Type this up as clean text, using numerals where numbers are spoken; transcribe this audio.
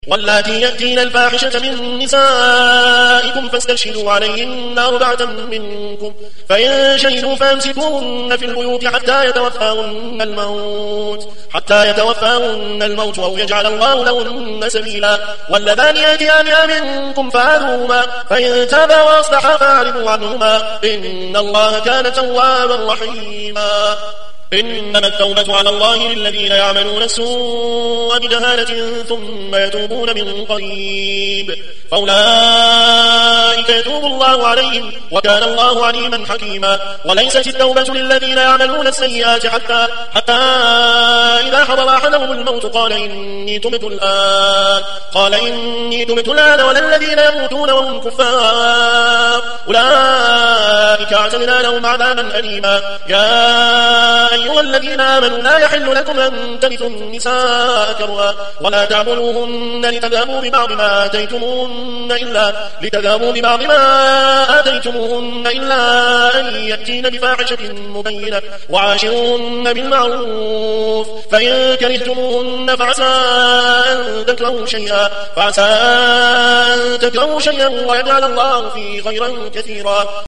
واللاتي يأتين الفاحشة من نسائكم فاستشهدوا عليهن 4 منكم فإن شهدوا فامسكوهن في البيوت حتى يتوفاهن الموت أو يجعل الله لهن سبيلا. واللذان يأتيانها منكم فآذوهما فإن تابا وأصلحا فأعرضوا عنهما إن الله كان توابا رحيما. إنما التوبة على الله للذين يعملون السوء بجهالة ثم يتوبون من قريب فأولئك يتوب الله عليهم وكان الله عليما حكيما. وليست التوبة للذين يعملون السيئات حتى إذا حضر أحدهم الموت قال إني تبت الآن ولا الذين يموتون وهم كفار أولئك أعتدنا لهم عذابا أليما. يا أيها الذين آمنوا لا يحل لكم أن ترثوا النساء كرها ولا تعبدوهن لتذهبوا ببعض ما آتيتموهن إلا أن يأتين بفاحشة مبينة وعاشروهن بالمعروف فإن كرهتموهن فعسى أن تكرهوا شيئا ويجعل الله فيه خيرا كثيرا.